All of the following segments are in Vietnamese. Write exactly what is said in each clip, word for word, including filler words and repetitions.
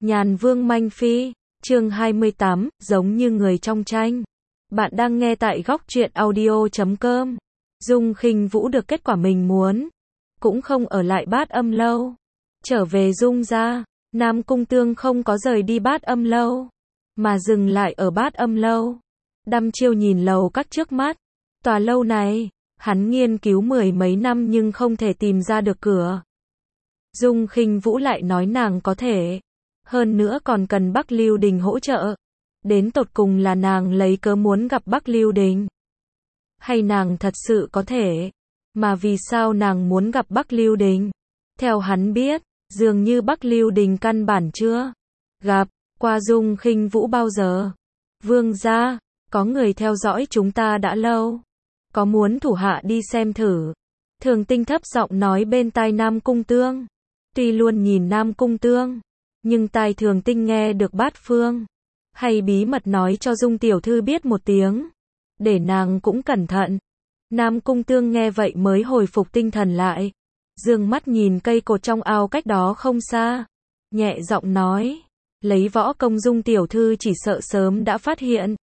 Nhàn Vương Manh Phi, chương hai mươi tám, giống như người trong tranh. Bạn đang nghe tại góc truyện audio chấm com. Dung Khinh Vũ được kết quả mình muốn, cũng không ở lại Bát Âm lâu. Trở về Dung gia, Nam Cung Tương không có rời đi Bát Âm lâu, mà dừng lại ở Bát Âm lâu. Đăm chiêu nhìn lầu các trước mắt. Tòa lâu này, hắn nghiên cứu mười mấy năm nhưng không thể tìm ra được cửa. Dung Khinh Vũ lại nói nàng có thể. Hơn nữa còn cần Bắc Lưu Đình hỗ trợ. Đến tột cùng là nàng lấy cớ muốn gặp Bắc Lưu Đình, hay nàng thật sự có thể? Mà vì sao nàng muốn gặp Bắc Lưu Đình? Theo hắn biết, dường như Bắc Lưu Đình căn bản chưa gặp qua Dung Khinh Vũ bao giờ. Vương gia, có người theo dõi chúng ta đã lâu. Có muốn thủ hạ đi xem thử? Thường Tinh thấp giọng nói bên tai Nam Cung Tương. Tuy luôn nhìn Nam Cung Tương, nhưng tai Thường Tinh nghe được bát phương. Hay bí mật nói cho Dung tiểu thư biết một tiếng, để nàng cũng cẩn thận. Nam Cung Tương nghe vậy mới hồi phục tinh thần lại. Dương mắt nhìn cây cột trong ao cách đó không xa. Nhẹ giọng nói, lấy võ công Dung tiểu thư chỉ sợ sớm đã phát hiện.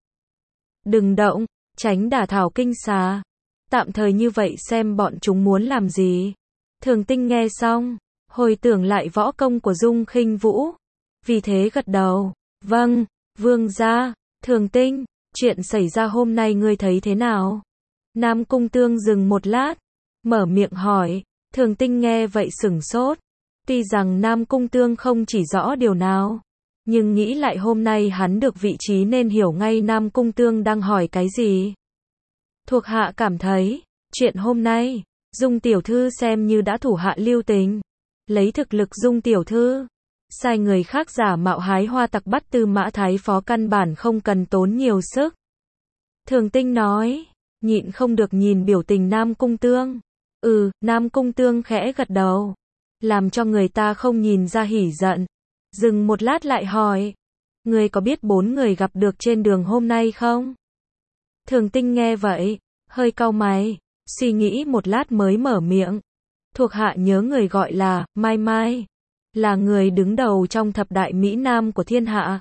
Đừng động, tránh đả thảo kinh xà. Tạm thời như vậy xem bọn chúng muốn làm gì. Thường Tinh nghe xong, hồi tưởng lại võ công của Dung Khinh Vũ. Vì thế gật đầu. Vâng, vương gia. Thường Tinh, chuyện xảy ra hôm nay ngươi thấy thế nào? Nam Cung Tương dừng một lát, mở miệng hỏi. Thường Tinh nghe vậy sửng sốt. Tuy rằng Nam Cung Tương không chỉ rõ điều nào, nhưng nghĩ lại hôm nay hắn được vị trí nên hiểu ngay Nam Cung Tương đang hỏi cái gì. Thuộc hạ cảm thấy, chuyện hôm nay, Dung tiểu thư xem như đã thủ hạ lưu tình. Lấy thực lực Dung tiểu thư, sai người khác giả mạo hái hoa tặc bắt Tư Mã Thái Phó căn bản không cần tốn nhiều sức. Thường Tinh nói, nhịn không được nhìn biểu tình Nam Cung Tương. Ừ, Nam Cung Tương khẽ gật đầu, làm cho người ta không nhìn ra hỉ giận. Dừng một lát lại hỏi, ngươi có biết bốn người gặp được trên đường hôm nay không? Thường Tinh nghe vậy, hơi cau mày, suy nghĩ một lát mới mở miệng. Thuộc hạ nhớ người gọi là Mai Mai, là người đứng đầu trong thập đại Mỹ Nam của thiên hạ.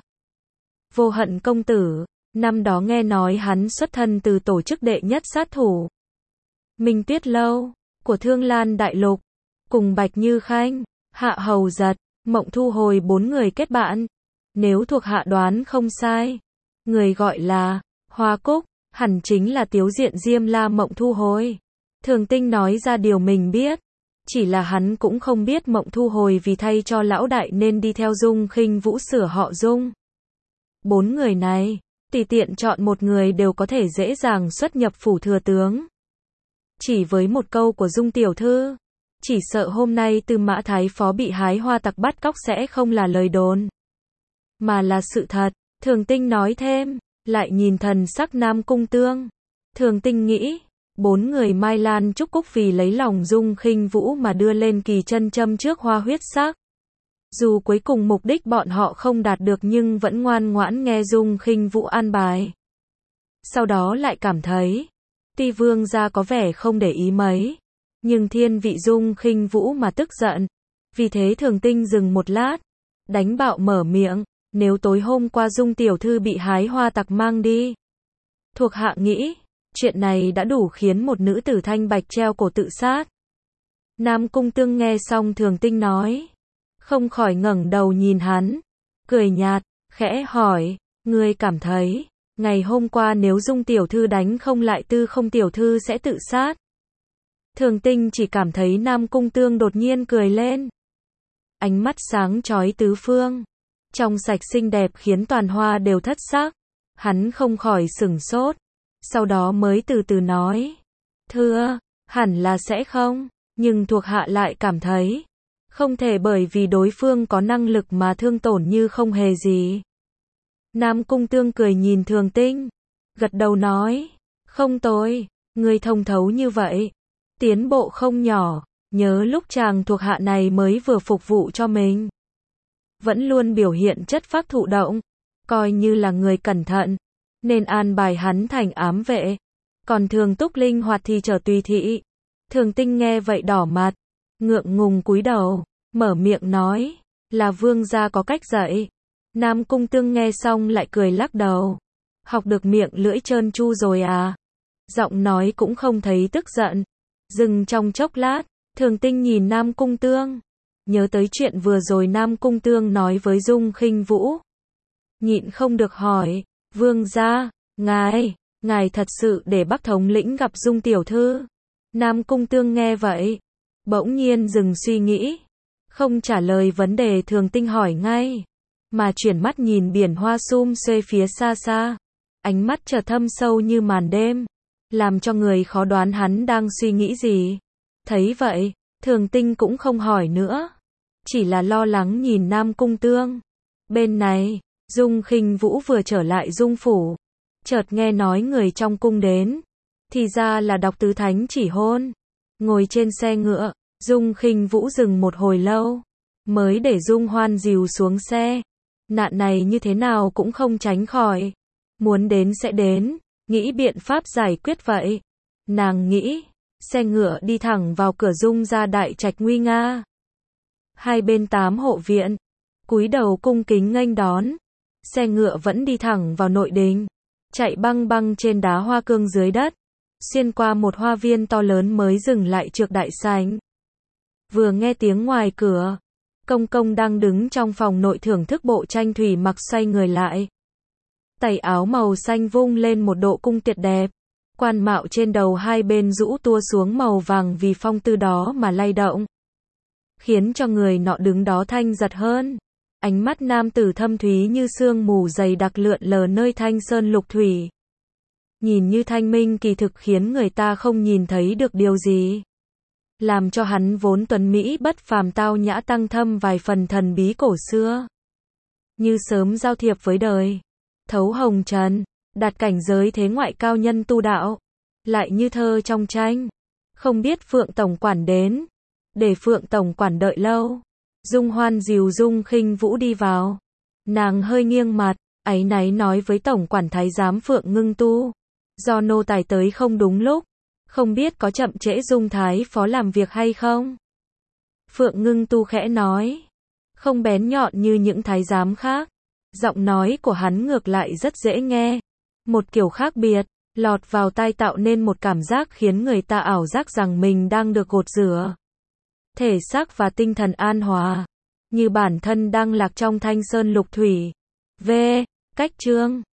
Vô Hận công tử, năm đó nghe nói hắn xuất thân từ tổ chức đệ nhất sát thủ Minh Tuyết lâu của Thương Lan Đại Lục, cùng Bạch Như Khanh, Hạ Hầu Giật, Mộng Thu Hồi bốn người kết bạn. Nếu thuộc hạ đoán không sai, người gọi là Hoa Cúc, hẳn chính là Tiếu Diện Diêm La Mộng Thu Hồi. Thường Tinh nói ra điều mình biết, chỉ là hắn cũng không biết Mộng Thu Hồi vì thay cho lão đại nên đi theo Dung Khinh Vũ sửa họ Dung. Bốn người này, tùy tiện chọn một người đều có thể dễ dàng xuất nhập phủ thừa tướng. Chỉ với một câu của Dung tiểu thư, chỉ sợ hôm nay Tư Mã Thái Phó bị hái hoa tặc bắt cóc sẽ không là lời đồn, mà là sự thật. Thường Tinh nói thêm, lại nhìn thần sắc Nam Cung Tương. Thường Tinh nghĩ, bốn người Mai Lan Trúc Cúc vì lấy lòng Dung Khinh Vũ mà đưa lên kỳ chân châm trước hoa huyết sắc. Dù cuối cùng mục đích bọn họ không đạt được nhưng vẫn ngoan ngoãn nghe Dung Khinh Vũ an bài. Sau đó lại cảm thấy, tuy vương gia có vẻ không để ý mấy, nhưng thiên vị Dung Khinh Vũ mà tức giận. Vì thế Thường Tinh dừng một lát, đánh bạo mở miệng, nếu tối hôm qua Dung tiểu thư bị hái hoa tặc mang đi, thuộc hạ nghĩ, chuyện này đã đủ khiến một nữ tử thanh bạch treo cổ tự sát. Nam Cung Tương nghe xong Thường Tinh nói, không khỏi ngẩng đầu nhìn hắn, cười nhạt, khẽ hỏi, ngươi cảm thấy, ngày hôm qua nếu Dung tiểu thư đánh không lại Tư Không tiểu thư sẽ tự sát? Thường Tinh chỉ cảm thấy Nam Cung Tương đột nhiên cười lên. Ánh mắt sáng chói tứ phương, trong sạch xinh đẹp khiến toàn hoa đều thất sắc. Hắn không khỏi sửng sốt, sau đó mới từ từ nói, thưa, hẳn là sẽ không, nhưng thuộc hạ lại cảm thấy, không thể bởi vì đối phương có năng lực mà thương tổn như không hề gì. Nam Cung Tương cười nhìn Thường Tinh, gật đầu nói, không tồi, ngươi thông thấu như vậy, tiến bộ không nhỏ. Nhớ lúc chàng thuộc hạ này mới vừa phục vụ cho mình, vẫn luôn biểu hiện chất phác thụ động, coi như là người cẩn thận, nên an bài hắn thành ám vệ. Còn Thường Túc linh hoạt thì trở tùy thị. Thường Tinh nghe vậy đỏ mặt, ngượng ngùng cúi đầu, mở miệng nói, Là vương gia có cách dạy. Nam Cung Tương nghe xong lại cười lắc đầu. Học được miệng lưỡi trơn tru rồi à? Giọng nói cũng không thấy tức giận. Dừng trong chốc lát, Thường Tinh nhìn Nam Cung Tương. Nhớ tới chuyện vừa rồi Nam Cung Tương nói với Dung Khinh Vũ. Nhịn không được hỏi, vương gia, ngài, ngài thật sự để Bắc thống lĩnh gặp Dung tiểu thư. Nam Cung Tương nghe vậy, bỗng nhiên dừng suy nghĩ. Không trả lời vấn đề Thường Tinh hỏi ngay, mà chuyển mắt nhìn biển hoa sum xuê phía xa xa. Ánh mắt trở thâm sâu như màn đêm, làm cho người khó đoán hắn đang suy nghĩ gì. Thấy vậy, Thường Tinh cũng không hỏi nữa, chỉ là lo lắng nhìn Nam Cung Tương. Bên này, Dung Khinh Vũ vừa trở lại Dung phủ, chợt nghe nói người trong cung đến, thì ra là đọc tứ thánh chỉ hôn. Ngồi trên xe ngựa, Dung Khinh Vũ dừng một hồi lâu, mới để Dung Hoan dìu xuống xe. Nạn này như thế nào cũng không tránh khỏi, muốn đến sẽ đến, nghĩ biện pháp giải quyết vậy. Nàng nghĩ, xe ngựa đi thẳng vào cửa Dung gia đại trạch nguy nga. Hai bên tám hộ viện, cúi đầu cung kính nghênh đón. Xe ngựa vẫn đi thẳng vào nội đình, chạy băng băng trên đá hoa cương dưới đất, xuyên qua một hoa viên to lớn mới dừng lại trước đại sảnh. Vừa nghe tiếng ngoài cửa, Công Công đang đứng trong phòng nội thưởng thức bộ tranh thủy mặc xoay người lại. Tày áo màu xanh vung lên một độ cung tuyệt đẹp, quan mạo trên đầu hai bên rũ tua xuống màu vàng vì phong tư đó mà lay động, khiến cho người nọ đứng đó thanh giật hơn. Ánh mắt nam tử thâm thúy như sương mù dày đặc lượn lờ nơi thanh sơn lục thủy. Nhìn như thanh minh kỳ thực khiến người ta không nhìn thấy được điều gì. Làm cho hắn vốn tuấn mỹ bất phàm tao nhã tăng thâm vài phần thần bí cổ xưa. Như sớm giao thiệp với đời, thấu hồng trần, đạt cảnh giới thế ngoại cao nhân tu đạo. Lại như thơ trong tranh. Không biết Phượng Tổng quản đến. Để Phượng Tổng quản đợi lâu. Dung Hoan dìu Dung Khinh Vũ đi vào. Nàng hơi nghiêng mặt, áy náy nói với Tổng quản Thái giám Phượng Ngưng Tu. Do nô tài tới không đúng lúc, không biết có chậm trễ Dung Thái phó làm việc hay không? Phượng Ngưng Tu khẽ nói, không bén nhọn như những thái giám khác. Giọng nói của hắn ngược lại rất dễ nghe. Một kiểu khác biệt, lọt vào tai tạo nên một cảm giác khiến người ta ảo giác rằng mình đang được gột rửa. Thể xác và tinh thần an hòa, như bản thân đang lạc trong thanh sơn lục thủy. V. Cách chương